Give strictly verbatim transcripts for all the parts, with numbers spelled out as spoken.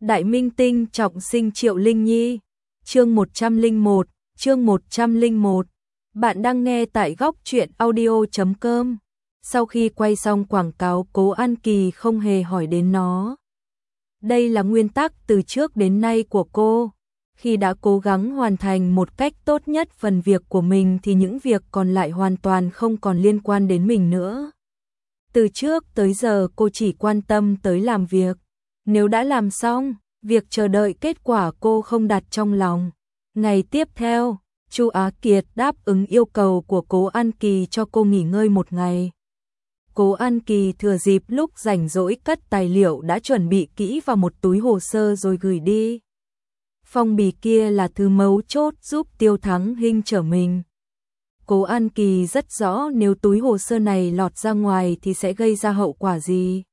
Đại minh tinh trọng sinh Triệu Linh Nhi. Chương một trăm lẻ một, chương một trăm lẻ một. Bạn đang nghe tại góc truyện audio chấm com. Sau khi quay xong quảng cáo, Cố An Kỳ không hề hỏi đến nó. Đây là nguyên tắc từ trước đến nay của cô. Khi đã cố gắng hoàn thành một cách tốt nhất phần việc của mình thì những việc còn lại hoàn toàn không còn liên quan đến mình nữa. Từ trước tới giờ cô chỉ quan tâm tới làm việc. Nếu đã làm xong, việc chờ đợi kết quả cô không đặt trong lòng. Ngày tiếp theo, Chu Á Kiệt đáp ứng yêu cầu của Cố An Kỳ cho cô nghỉ ngơi một ngày. Cố An Kỳ thừa dịp lúc rảnh rỗi cất tài liệu đã chuẩn bị kỹ vào một túi hồ sơ rồi gửi đi. Phong bì kia là thứ mấu chốt giúp Tiêu Thắng Hinh trở mình. Cố An Kỳ rất rõ nếu túi hồ sơ này lọt ra ngoài thì sẽ gây ra hậu quả gì.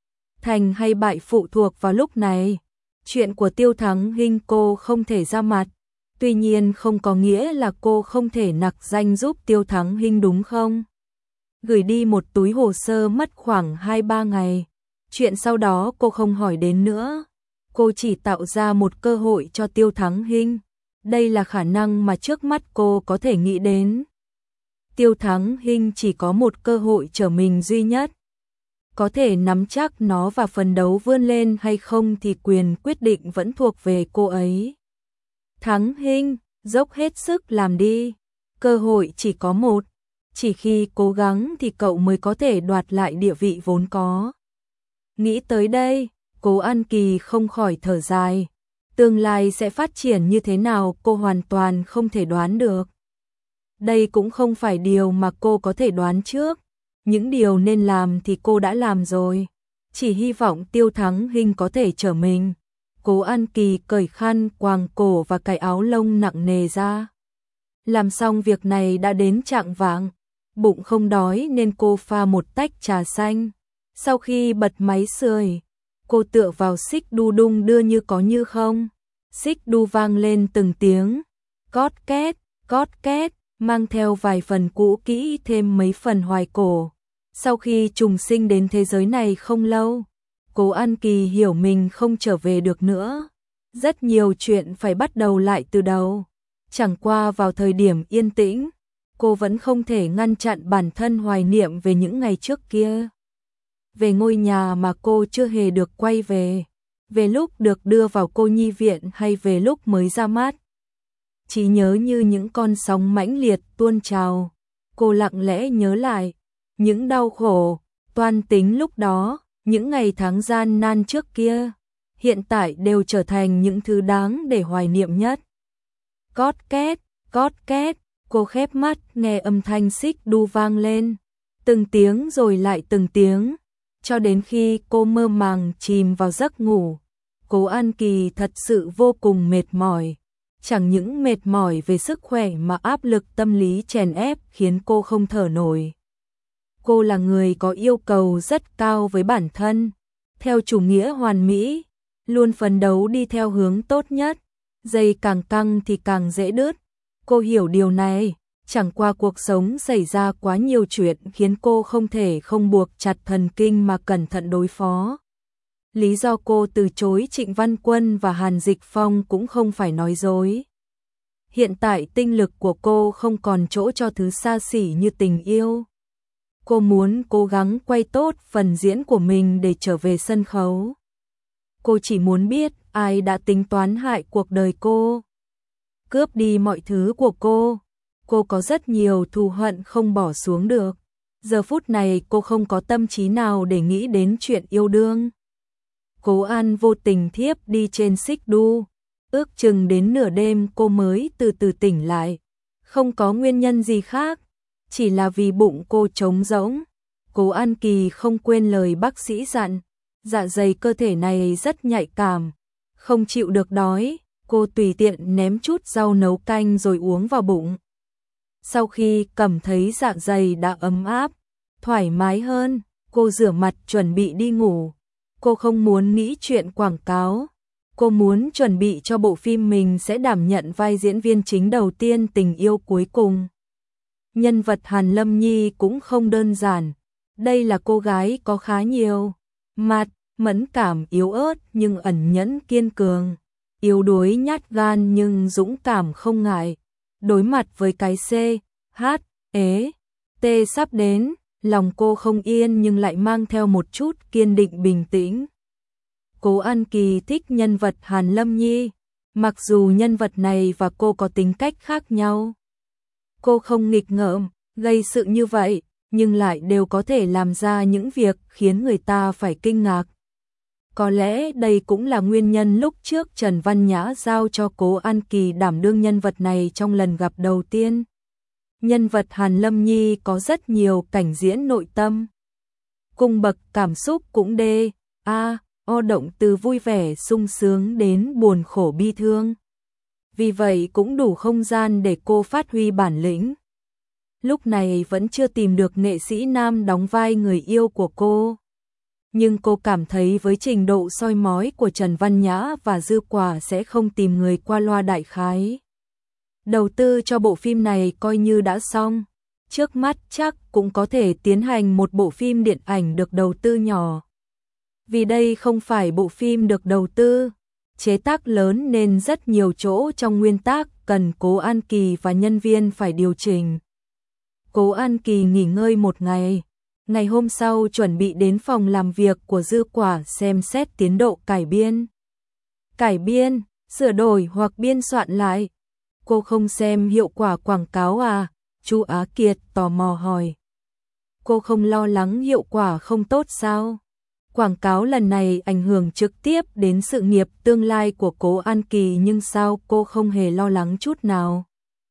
Thành hay bại phụ thuộc vào lúc này. Chuyện của Tiêu Thắng Hinh cô không thể ra mặt. Tuy nhiên không có nghĩa là cô không thể nặc danh giúp Tiêu Thắng Hinh đúng không? Gửi đi một túi hồ sơ mất khoảng hai ba ngày. Chuyện sau đó cô không hỏi đến nữa. Cô chỉ tạo ra một cơ hội cho Tiêu Thắng Hinh. Đây là khả năng mà trước mắt cô có thể nghĩ đến. Tiêu Thắng Hinh chỉ có một cơ hội trở mình duy nhất. Có thể nắm chắc nó và phấn đấu vươn lên hay không thì quyền quyết định vẫn thuộc về cô ấy. Thắng Hinh, dốc hết sức làm đi. Cơ hội chỉ có một. Chỉ khi cố gắng thì cậu mới có thể đoạt lại địa vị vốn có. Nghĩ tới đây, Cố An Kỳ không khỏi thở dài. Tương lai sẽ phát triển như thế nào cô hoàn toàn không thể đoán được. Đây cũng không phải điều mà cô có thể đoán trước. Những điều nên làm thì cô đã làm rồi. Chỉ hy vọng Tiêu Thắng Hinh có thể trở mình. Cố An Kỳ cởi khăn, quàng cổ và cái áo lông nặng nề ra. Làm xong việc này đã đến chạng vạng. Bụng không đói nên cô pha một tách trà xanh. Sau khi bật máy sưởi, cô tựa vào xích đu đung đưa như có như không. Xích đu vang lên từng tiếng. Cót két, cót két, mang theo vài phần cũ kỹ thêm mấy phần hoài cổ. Sau khi trùng sinh đến thế giới này không lâu, Cố An Kỳ hiểu mình không trở về được nữa. Rất nhiều chuyện phải bắt đầu lại từ đầu. Chẳng qua vào thời điểm yên tĩnh, cô vẫn không thể ngăn chặn bản thân hoài niệm về những ngày trước kia. Về ngôi nhà mà cô chưa hề được quay về. Về lúc được đưa vào cô nhi viện hay về lúc mới ra mắt. Chỉ nhớ như những con sóng mãnh liệt tuôn trào. Cô lặng lẽ nhớ lại những đau khổ, toan tính lúc đó, những ngày tháng gian nan trước kia, hiện tại đều trở thành những thứ đáng để hoài niệm nhất. Cót két, cót két, cô khép mắt nghe âm thanh xích đu vang lên, từng tiếng rồi lại từng tiếng, cho đến khi cô mơ màng chìm vào giấc ngủ. Cố An Kỳ thật sự vô cùng mệt mỏi. Chẳng những mệt mỏi về sức khỏe mà áp lực tâm lý chèn ép khiến cô không thở nổi. Cô là người có yêu cầu rất cao với bản thân, theo chủ nghĩa hoàn mỹ, luôn phấn đấu đi theo hướng tốt nhất, dây càng căng thì càng dễ đứt. Cô hiểu điều này, chẳng qua cuộc sống xảy ra quá nhiều chuyện khiến cô không thể không buộc chặt thần kinh mà cẩn thận đối phó. Lý do cô từ chối Trịnh Văn Quân và Hàn Dịch Phong cũng không phải nói dối. Hiện tại tinh lực của cô không còn chỗ cho thứ xa xỉ như tình yêu. Cô muốn cố gắng quay tốt phần diễn của mình để trở về sân khấu. Cô chỉ muốn biết ai đã tính toán hại cuộc đời cô, cướp đi mọi thứ của cô. Cô có rất nhiều thù hận không bỏ xuống được. Giờ phút này cô không có tâm trí nào để nghĩ đến chuyện yêu đương. Cố An vô tình thiếp đi trên xích đu. Ước chừng đến nửa đêm cô mới từ từ tỉnh lại. Không có nguyên nhân gì khác, chỉ là vì bụng cô trống rỗng. Cố An Kỳ không quên lời bác sĩ dặn, dạ dày cơ thể này rất nhạy cảm, không chịu được đói. Cô tùy tiện ném chút rau nấu canh rồi uống vào bụng. Sau khi cảm thấy dạ dày đã ấm áp, thoải mái hơn, cô rửa mặt chuẩn bị đi ngủ. Cô không muốn nghĩ chuyện quảng cáo. Cô muốn chuẩn bị cho bộ phim mình sẽ đảm nhận vai diễn viên chính đầu tiên Tình Yêu Cuối Cùng. Nhân vật Hàn Lâm Nhi cũng không đơn giản. Đây là cô gái có khá nhiều mặt, mẫn cảm yếu ớt nhưng ẩn nhẫn kiên cường, yếu đuối nhát gan nhưng dũng cảm không ngại. Đối mặt với cái C, H, E, T sắp đến, lòng cô không yên nhưng lại mang theo một chút kiên định bình tĩnh. Cố An Kỳ thích nhân vật Hàn Lâm Nhi, mặc dù nhân vật này và cô có tính cách khác nhau. Cô không nghịch ngợm, gây sự như vậy, nhưng lại đều có thể làm ra những việc khiến người ta phải kinh ngạc. Có lẽ đây cũng là nguyên nhân lúc trước Trần Văn Nhã giao cho Cố An Kỳ đảm đương nhân vật này trong lần gặp đầu tiên. Nhân vật Hàn Lâm Nhi có rất nhiều cảnh diễn nội tâm. Cung bậc cảm xúc cũng đê, a, o động từ vui vẻ sung sướng đến buồn khổ bi thương. Vì vậy cũng đủ không gian để cô phát huy bản lĩnh. Lúc này vẫn chưa tìm được nghệ sĩ nam đóng vai người yêu của cô. Nhưng cô cảm thấy với trình độ soi mói của Trần Văn Nhã và Dư Quả sẽ không tìm người qua loa đại khái. Đầu tư cho bộ phim này coi như đã xong. Trước mắt chắc cũng có thể tiến hành một bộ phim điện ảnh được đầu tư nhỏ. Vì đây không phải bộ phim được đầu tư, chế tác lớn nên rất nhiều chỗ trong nguyên tác cần Cố An Kỳ và nhân viên phải điều chỉnh. Cố An Kỳ nghỉ ngơi một ngày. Ngày hôm sau chuẩn bị đến phòng làm việc của Dư Quả xem xét tiến độ cải biên. Cải biên, sửa đổi hoặc biên soạn lại. Cô không xem hiệu quả quảng cáo à? Chu Á Kiệt tò mò hỏi. Cô không lo lắng hiệu quả không tốt sao? Quảng cáo lần này ảnh hưởng trực tiếp đến sự nghiệp tương lai của Cố An Kỳ nhưng sao cô không hề lo lắng chút nào?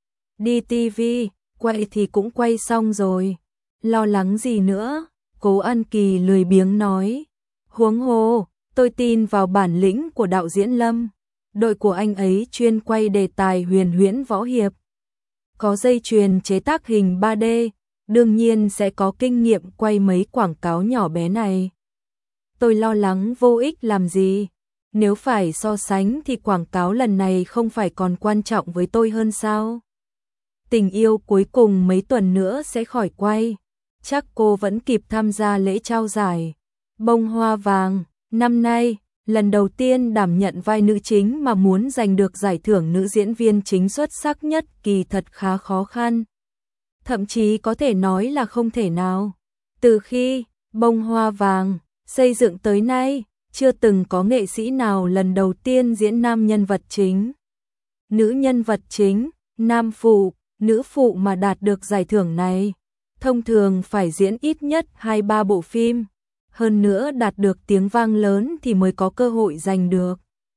Đi ti vi, quay thì cũng quay xong rồi. Lo lắng gì nữa? Cố An Kỳ lười biếng nói. Huống hồ, tôi tin vào bản lĩnh của đạo diễn Lâm. Đội của anh ấy chuyên quay đề tài huyền huyễn võ hiệp. Có dây chuyền chế tác hình ba D, đương nhiên sẽ có kinh nghiệm quay mấy quảng cáo nhỏ bé này. Tôi lo lắng vô ích làm gì? Nếu phải so sánh thì quảng cáo lần này không phải còn quan trọng với tôi hơn sao? Tình yêu cuối cùng mấy tuần nữa sẽ khỏi quay. Chắc cô vẫn kịp tham gia lễ trao giải Bông Hoa Vàng. Năm nay, lần đầu tiên đảm nhận vai nữ chính mà muốn giành được giải thưởng nữ diễn viên chính xuất sắc nhất kỳ thật khá khó khăn. Thậm chí có thể nói là không thể nào. Từ khi Bông Hoa Vàng xây dựng tới nay, chưa từng có nghệ sĩ nào lần đầu tiên diễn nam nhân vật chính. Nữ nhân vật chính, nam phụ, nữ phụ mà đạt được giải thưởng này. Thông thường phải diễn ít nhất hai ba bộ phim, hơn nữa đạt được tiếng vang lớn thì mới có cơ hội giành được.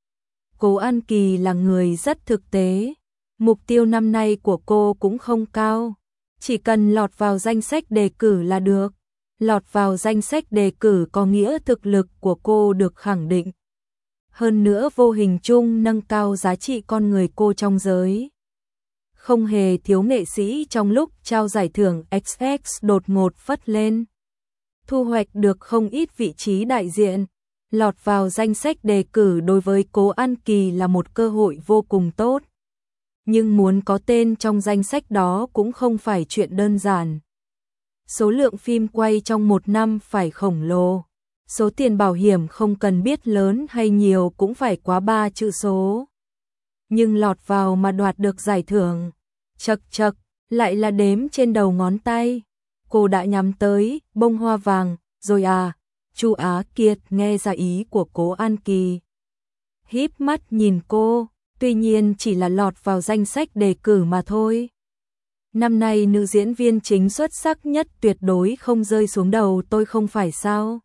Cố An Kỳ là người rất thực tế, mục tiêu năm nay của cô cũng không cao, chỉ cần lọt vào danh sách đề cử là được. Lọt vào danh sách đề cử có nghĩa thực lực của cô được khẳng định. Hơn nữa vô hình chung nâng cao giá trị con người cô trong giới. Không hề thiếu nghệ sĩ trong lúc trao giải thưởng ích ích đột ngột phất lên. Thu hoạch được không ít vị trí đại diện. Lọt vào danh sách đề cử đối với Cố An Kỳ là một cơ hội vô cùng tốt. Nhưng muốn có tên trong danh sách đó cũng không phải chuyện đơn giản. Số lượng phim quay trong một năm phải khổng lồ. Số tiền bảo hiểm không cần biết lớn hay nhiều cũng phải quá ba chữ số. Nhưng lọt vào mà đoạt được giải thưởng, chật chật, lại là đếm trên đầu ngón tay. Cô đã nhắm tới Bông Hoa Vàng rồi à? Chu Á Kiệt nghe ra ý của Cố An Kỳ. Híp mắt nhìn cô, tuy nhiên chỉ là lọt vào danh sách đề cử mà thôi. Năm nay nữ diễn viên chính xuất sắc nhất tuyệt đối không rơi xuống đầu tôi không phải sao?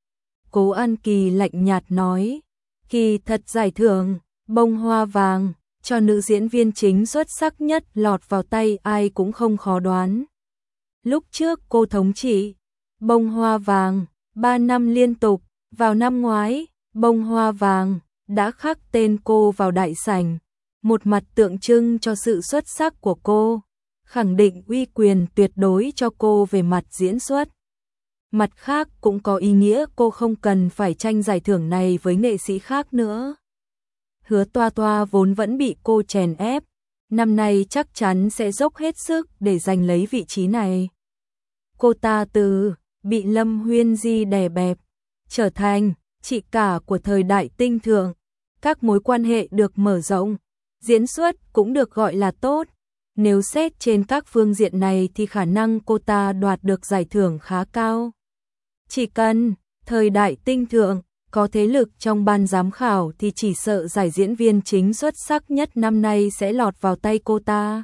Cố An Kỳ lạnh nhạt nói. Kỳ thật giải thưởng Bông Hoa Vàng cho nữ diễn viên chính xuất sắc nhất lọt vào tay ai cũng không khó đoán. Lúc trước cô thống trị Bông Hoa Vàng ba năm liên tục, vào năm ngoái, Bông Hoa Vàng đã khắc tên cô vào đại sảnh, một mặt tượng trưng cho sự xuất sắc của cô, khẳng định uy quyền tuyệt đối cho cô về mặt diễn xuất. Mặt khác cũng có ý nghĩa cô không cần phải tranh giải thưởng này với nghệ sĩ khác nữa. Hứa Toa Toa vốn vẫn bị cô chèn ép, năm nay chắc chắn sẽ dốc hết sức để giành lấy vị trí này. Cô ta từ bị Lâm Huyên Di đè bẹp, trở thành chị cả của thời đại tinh thượng, các mối quan hệ được mở rộng, diễn xuất cũng được gọi là tốt. Nếu xét trên các phương diện này thì khả năng cô ta đoạt được giải thưởng khá cao. Chỉ cần thời đại tinh thượng có thế lực trong ban giám khảo thì chỉ sợ giải diễn viên chính xuất sắc nhất năm nay sẽ lọt vào tay cô ta.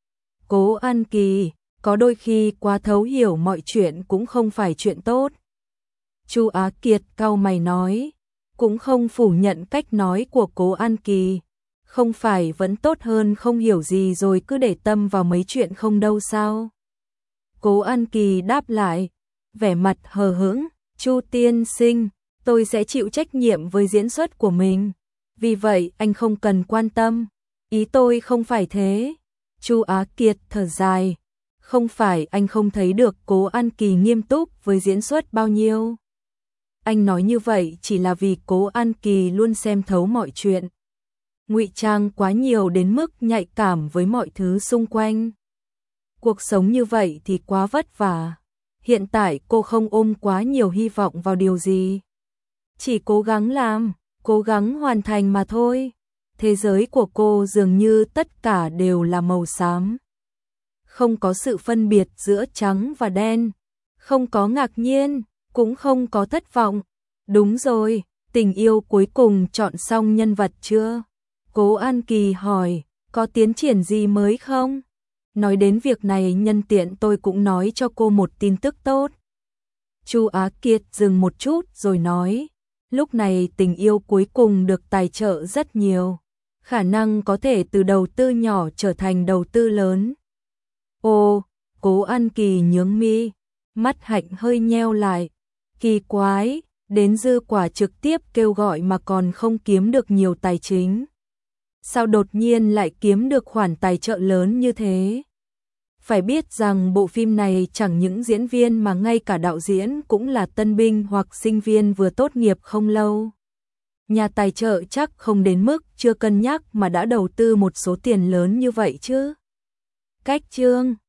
Cố An Kỳ, có đôi khi quá thấu hiểu mọi chuyện cũng không phải chuyện tốt. Chu Á Kiệt cau mày nói, cũng không phủ nhận cách nói của Cố An Kỳ. Không phải vẫn tốt hơn không hiểu gì rồi cứ để tâm vào mấy chuyện không đâu sao? Cố An Kỳ đáp lại, vẻ mặt hờ hững, Chu tiên sinh, tôi sẽ chịu trách nhiệm với diễn xuất của mình. Vì vậy anh không cần quan tâm. Ý tôi không phải thế. Chu Á Kiệt thở dài. Không phải anh không thấy được Cố An Kỳ nghiêm túc với diễn xuất bao nhiêu. Anh nói như vậy chỉ là vì Cố An Kỳ luôn xem thấu mọi chuyện. Ngụy trang quá nhiều đến mức nhạy cảm với mọi thứ xung quanh. Cuộc sống như vậy thì quá vất vả. Hiện tại cô không ôm quá nhiều hy vọng vào điều gì. Chỉ cố gắng làm, cố gắng hoàn thành mà thôi. Thế giới của cô dường như tất cả đều là màu xám. Không có sự phân biệt giữa trắng và đen. Không có ngạc nhiên, cũng không có thất vọng. Đúng rồi, tình yêu cuối cùng chọn xong nhân vật chưa? Cố An Kỳ hỏi, có tiến triển gì mới không? Nói đến việc này nhân tiện tôi cũng nói cho cô một tin tức tốt. Chu Á Kiệt dừng một chút rồi nói, lúc này tình yêu cuối cùng được tài trợ rất nhiều. Khả năng có thể từ đầu tư nhỏ trở thành đầu tư lớn. Ồ, Cố An Kỳ nhướng mi, mắt hạnh hơi nheo lại. Kỳ quái, đến dư quả trực tiếp kêu gọi mà còn không kiếm được nhiều tài chính. Sao đột nhiên lại kiếm được khoản tài trợ lớn như thế? Phải biết rằng bộ phim này chẳng những diễn viên mà ngay cả đạo diễn cũng là tân binh hoặc sinh viên vừa tốt nghiệp không lâu. Nhà tài trợ chắc không đến mức chưa cân nhắc mà đã đầu tư một số tiền lớn như vậy chứ. Cách chương